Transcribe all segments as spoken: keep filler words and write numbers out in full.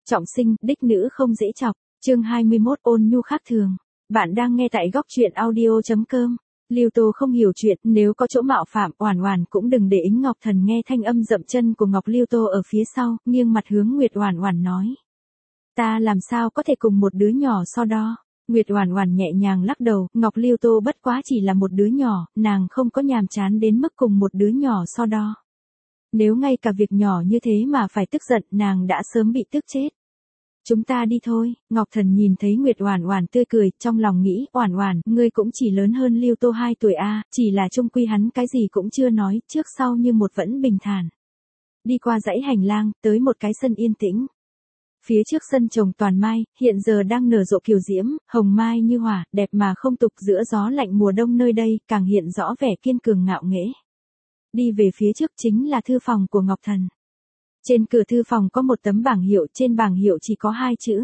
Trọng sinh, đích nữ không dễ chọc. Chương hai mươi mốt ôn nhu khác thường. Bạn đang nghe tại góc truyện audio chấm com. Lưu Tô không hiểu chuyện, nếu có chỗ mạo phạm, Oản Oản cũng đừng để ý. Ngọc Thần nghe thanh âm dậm chân của Ngọc Lưu Tô ở phía sau, nghiêng mặt hướng Nguyệt Oản Oản nói: "Ta làm sao có thể cùng một đứa nhỏ so đo?" Nguyệt Oản Oản nhẹ nhàng lắc đầu, Ngọc Lưu Tô bất quá chỉ là một đứa nhỏ, nàng không có nhàm chán đến mức cùng một đứa nhỏ so đo. Nếu ngay cả việc nhỏ như thế mà phải tức giận, nàng đã sớm bị tức chết. "Chúng ta đi thôi." Ngọc Thần nhìn thấy Nguyệt Oản Oản tươi cười, trong lòng nghĩ, Oản Oản, ngươi cũng chỉ lớn hơn Lưu Tô hai tuổi a, chỉ là chung quy hắn cái gì cũng chưa nói, trước sau như một vẫn bình thản. Đi qua dãy hành lang, tới một cái sân yên tĩnh. Phía trước sân trồng toàn mai, hiện giờ đang nở rộ kiều diễm, hồng mai như hỏa, đẹp mà không tục, giữa gió lạnh mùa đông nơi đây, càng hiện rõ vẻ kiên cường ngạo nghễ. Đi về phía trước chính là thư phòng của Ngọc Thần. Trên cửa thư phòng có một tấm bảng hiệu, trên bảng hiệu chỉ có hai chữ: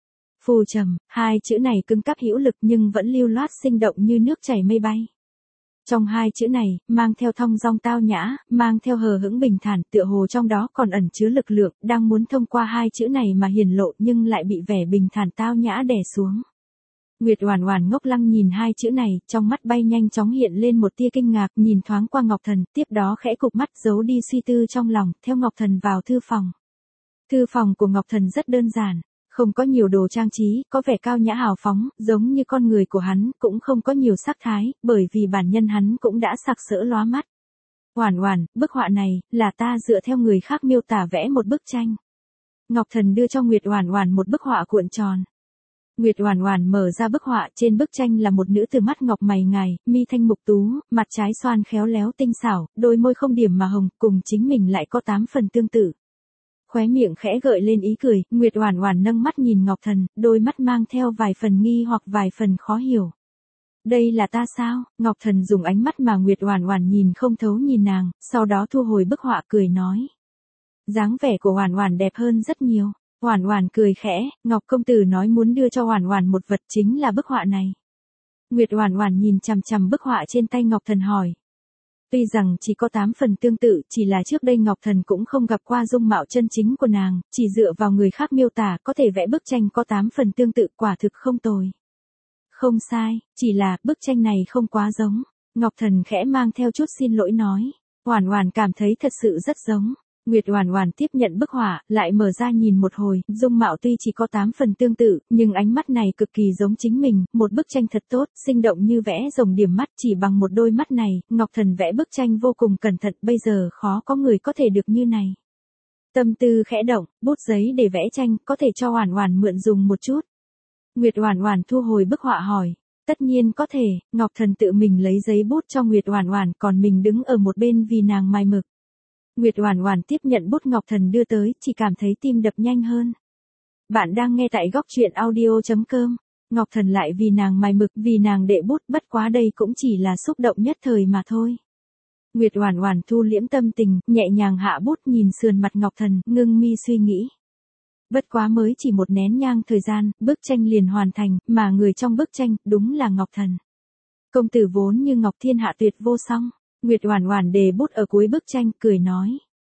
Phù Trầm. Hai chữ này cứng cáp hữu lực nhưng vẫn lưu loát sinh động như nước chảy mây bay. Trong hai chữ này, mang theo thong dong tao nhã, mang theo hờ hững bình thản, tựa hồ trong đó còn ẩn chứa lực lượng, đang muốn thông qua hai chữ này mà hiển lộ nhưng lại bị vẻ bình thản tao nhã đè xuống. Nguyệt Oản Oản ngốc lăng nhìn hai chữ này, trong mắt bay nhanh chóng hiện lên một tia kinh ngạc, nhìn thoáng qua Ngọc Thần, tiếp đó khẽ cụp mắt giấu đi suy tư trong lòng, theo Ngọc Thần vào thư phòng. Thư phòng của Ngọc Thần rất đơn giản, không có nhiều đồ trang trí, có vẻ cao nhã hào phóng, giống như con người của hắn, cũng không có nhiều sắc thái, bởi vì bản nhân hắn cũng đã sặc sỡ lóa mắt. "Oản Oản, bức họa này là ta dựa theo người khác miêu tả vẽ một bức tranh." Ngọc Thần đưa cho Nguyệt Oản Oản một bức họa cuộn tròn. Nguyệt Oản Oản mở ra bức họa, trên bức tranh là một nữ tử mắt ngọc mày ngài, mi thanh mục tú, mặt trái xoan khéo léo tinh xảo, đôi môi không điểm mà hồng, cùng chính mình lại có tám phần tương tự. Khóe miệng khẽ gợi lên ý cười, Nguyệt Oản Oản nâng mắt nhìn Ngọc Thần, đôi mắt mang theo vài phần nghi hoặc vài phần khó hiểu. "Đây là ta sao?" Ngọc Thần dùng ánh mắt mà Nguyệt Oản Oản nhìn không thấu nhìn nàng, sau đó thu hồi bức họa cười nói: "Dáng vẻ của Oản Oản đẹp hơn rất nhiều." Oản Oản cười khẽ, Ngọc công tử nói muốn đưa cho Oản Oản một vật, chính là bức họa này. Nguyệt Oản Oản nhìn chằm chằm bức họa trên tay Ngọc Thần hỏi. Tuy rằng chỉ có tám phần tương tự, chỉ là trước đây Ngọc Thần cũng không gặp qua dung mạo chân chính của nàng, chỉ dựa vào người khác miêu tả có thể vẽ bức tranh có tám phần tương tự, quả thực không tồi. "Không sai, chỉ là bức tranh này không quá giống." Ngọc Thần khẽ mang theo chút xin lỗi nói. Oản Oản cảm thấy thật sự rất giống. Nguyệt Oản Oản tiếp nhận bức họa, lại mở ra nhìn một hồi, dung mạo tuy chỉ có tám phần tương tự, nhưng ánh mắt này cực kỳ giống chính mình, một bức tranh thật tốt, sinh động như vẽ rồng điểm mắt, chỉ bằng một đôi mắt này, Ngọc Thần vẽ bức tranh vô cùng cẩn thận, bây giờ khó có người có thể được như này. Tâm tư khẽ động, bút giấy để vẽ tranh, có thể cho Oản Oản mượn dùng một chút. Nguyệt Oản Oản thu hồi bức họa hỏi. Tất nhiên có thể. Ngọc Thần tự mình lấy giấy bút cho Nguyệt Oản Oản, còn mình đứng ở một bên vì nàng mài mực. Nguyệt Oản Oản tiếp nhận bút Ngọc Thần đưa tới, chỉ cảm thấy tim đập nhanh hơn. Bạn đang nghe tại góc truyện audio chấm com. Ngọc Thần lại vì nàng mài mực, vì nàng đệ bút, bất quá đây cũng chỉ là xúc động nhất thời mà thôi. Nguyệt Oản Oản thu liễm tâm tình, nhẹ nhàng hạ bút nhìn sườn mặt Ngọc Thần, ngưng mi suy nghĩ. Bất quá mới chỉ một nén nhang thời gian, bức tranh liền hoàn thành, mà người trong bức tranh đúng là Ngọc Thần. Công tử vốn như ngọc thiên hạ tuyệt vô song. Nguyệt Oản Oản đề bút ở cuối bức tranh, cười nói.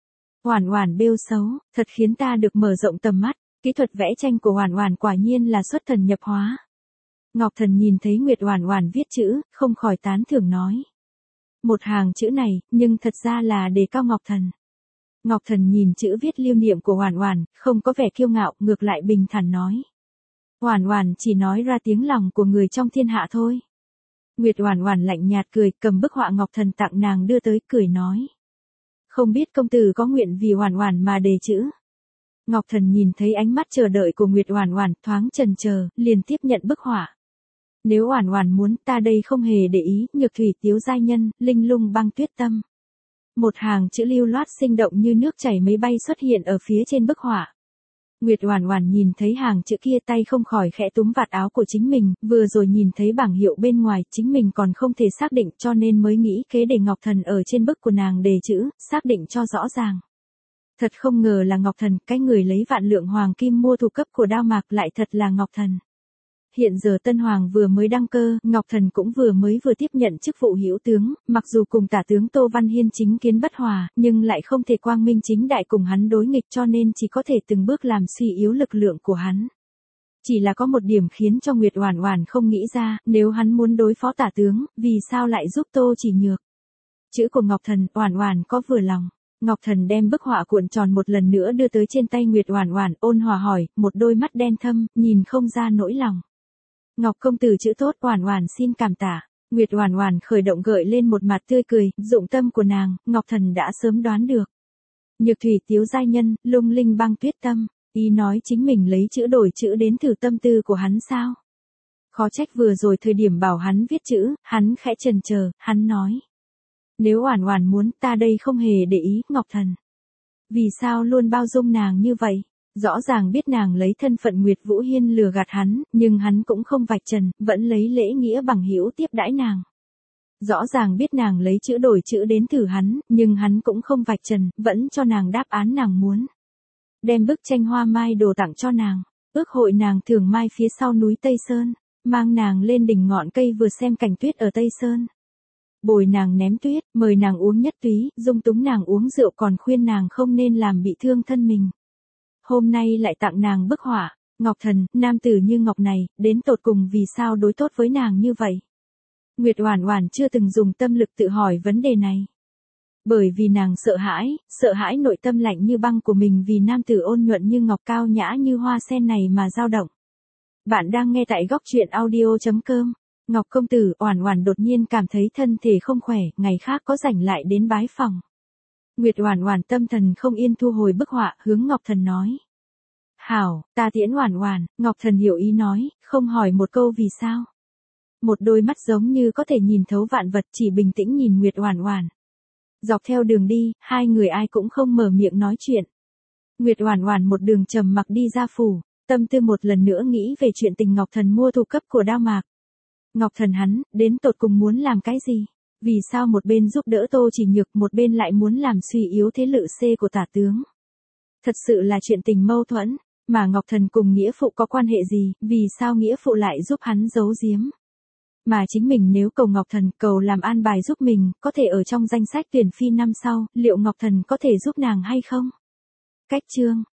Oản Oản bêu xấu, thật khiến ta được mở rộng tầm mắt, kỹ thuật vẽ tranh của Oản Oản quả nhiên là xuất thần nhập hóa. Ngọc Thần nhìn thấy Nguyệt Oản Oản viết chữ, không khỏi tán thưởng nói. Một hàng chữ này, nhưng thật ra là đề cao Ngọc Thần. Ngọc Thần nhìn chữ viết lưu niệm của Oản Oản, không có vẻ kiêu ngạo, ngược lại bình thản nói. Oản Oản chỉ nói ra tiếng lòng của người trong thiên hạ thôi. Nguyệt Oản Oản lạnh nhạt cười, cầm bức họa Ngọc Thần tặng nàng đưa tới, cười nói. Không biết công tử có nguyện vì Oản Oản mà đề chữ. Ngọc Thần nhìn thấy ánh mắt chờ đợi của Nguyệt Oản Oản, thoáng chần chờ, liền tiếp nhận bức họa. Nếu Oản Oản muốn, ta đây không hề để ý, nhược thủy tiếu giai nhân, linh lung băng tuyết tâm. Một hàng chữ lưu loát sinh động như nước chảy mây bay xuất hiện ở phía trên bức họa. Nguyệt Oản Oản nhìn thấy hàng chữ kia, tay không khỏi khẽ túm vạt áo của chính mình, vừa rồi nhìn thấy bảng hiệu bên ngoài, chính mình còn không thể xác định, cho nên mới nghĩ kế để Ngọc Thần ở trên bức của nàng đề chữ, xác định cho rõ ràng. Thật không ngờ là Ngọc Thần, cái người lấy vạn lượng hoàng kim mua thủ cấp của Đao Mạc lại thật là Ngọc Thần. Hiện giờ Tân Hoàng vừa mới đăng cơ, Ngọc Thần cũng vừa mới vừa tiếp nhận chức vụ hữu tướng, mặc dù cùng tả tướng Tô Văn Hiên chính kiến bất hòa, nhưng lại không thể quang minh chính đại cùng hắn đối nghịch, cho nên chỉ có thể từng bước làm suy yếu lực lượng của hắn. Chỉ là có một điểm khiến cho Nguyệt Oản Oản không nghĩ ra, nếu hắn muốn đối phó tả tướng, vì sao lại giúp Tô Chỉ Nhược? Chữ của Ngọc Thần, Oản Oản có vừa lòng. Ngọc Thần đem bức họa cuộn tròn một lần nữa đưa tới trên tay Nguyệt Oản Oản, ôn hòa hỏi, một đôi mắt đen thâm, nhìn không ra nỗi lòng. Ngọc công tử chữ tốt, Oản Oản xin cảm tạ. Nguyệt Oản Oản khởi động gợi lên một mặt tươi cười, dụng tâm của nàng, Ngọc Thần đã sớm đoán được. Nhược thủy tiếu giai nhân, lung linh băng tuyết tâm, ý nói chính mình lấy chữ đổi chữ đến thử tâm tư của hắn sao? Khó trách vừa rồi thời điểm bảo hắn viết chữ, hắn khẽ chần chờ, hắn nói. Nếu Oản Oản muốn, ta đây không hề để ý, Ngọc Thần. Vì sao luôn bao dung nàng như vậy? Rõ ràng biết nàng lấy thân phận Nguyệt Vũ Hiên lừa gạt hắn, nhưng hắn cũng không vạch trần, vẫn lấy lễ nghĩa bằng hữu tiếp đãi nàng. Rõ ràng biết nàng lấy chữ đổi chữ đến thử hắn, nhưng hắn cũng không vạch trần, vẫn cho nàng đáp án nàng muốn. Đem bức tranh hoa mai đồ tặng cho nàng, ước hội nàng thưởng mai phía sau núi Tây Sơn, mang nàng lên đỉnh ngọn cây vừa xem cảnh tuyết ở Tây Sơn. Bồi nàng ném tuyết, mời nàng uống nhất túy, dung túng nàng uống rượu còn khuyên nàng không nên làm bị thương thân mình. Hôm nay lại tặng nàng bức họa, Ngọc Thần, nam tử như ngọc này, đến tột cùng vì sao đối tốt với nàng như vậy? Nguyệt Oản Oản chưa từng dùng tâm lực tự hỏi vấn đề này. Bởi vì nàng sợ hãi, sợ hãi nội tâm lạnh như băng của mình vì nam tử ôn nhuận như ngọc cao nhã như hoa sen này mà dao động. Bạn đang nghe tại góc truyện audio chấm com. Ngọc công tử, Oản Oản đột nhiên cảm thấy thân thể không khỏe, ngày khác có rảnh lại đến bái phòng. Nguyệt Oản Oản tâm thần không yên thu hồi bức họa, hướng Ngọc Thần nói. Hảo, ta tiễn Oản Oản, Ngọc Thần hiểu ý nói, không hỏi một câu vì sao. Một đôi mắt giống như có thể nhìn thấu vạn vật chỉ bình tĩnh nhìn Nguyệt Oản Oản. Dọc theo đường đi, hai người ai cũng không mở miệng nói chuyện. Nguyệt Oản Oản một đường trầm mặc đi ra phủ, tâm tư một lần nữa nghĩ về chuyện tình Ngọc Thần mua thủ cấp của Đao Mạc. Ngọc Thần hắn, đến tột cùng muốn làm cái gì? Vì sao một bên giúp đỡ Tô Chỉ Nhược, một bên lại muốn làm suy yếu thế lực C của tả tướng? Thật sự là chuyện tình mâu thuẫn, mà Ngọc Thần cùng nghĩa phụ có quan hệ gì, vì sao nghĩa phụ lại giúp hắn giấu giếm? Mà chính mình nếu cầu Ngọc Thần, cầu làm an bài giúp mình, có thể ở trong danh sách tuyển phi năm sau, liệu Ngọc Thần có thể giúp nàng hay không? Cách chương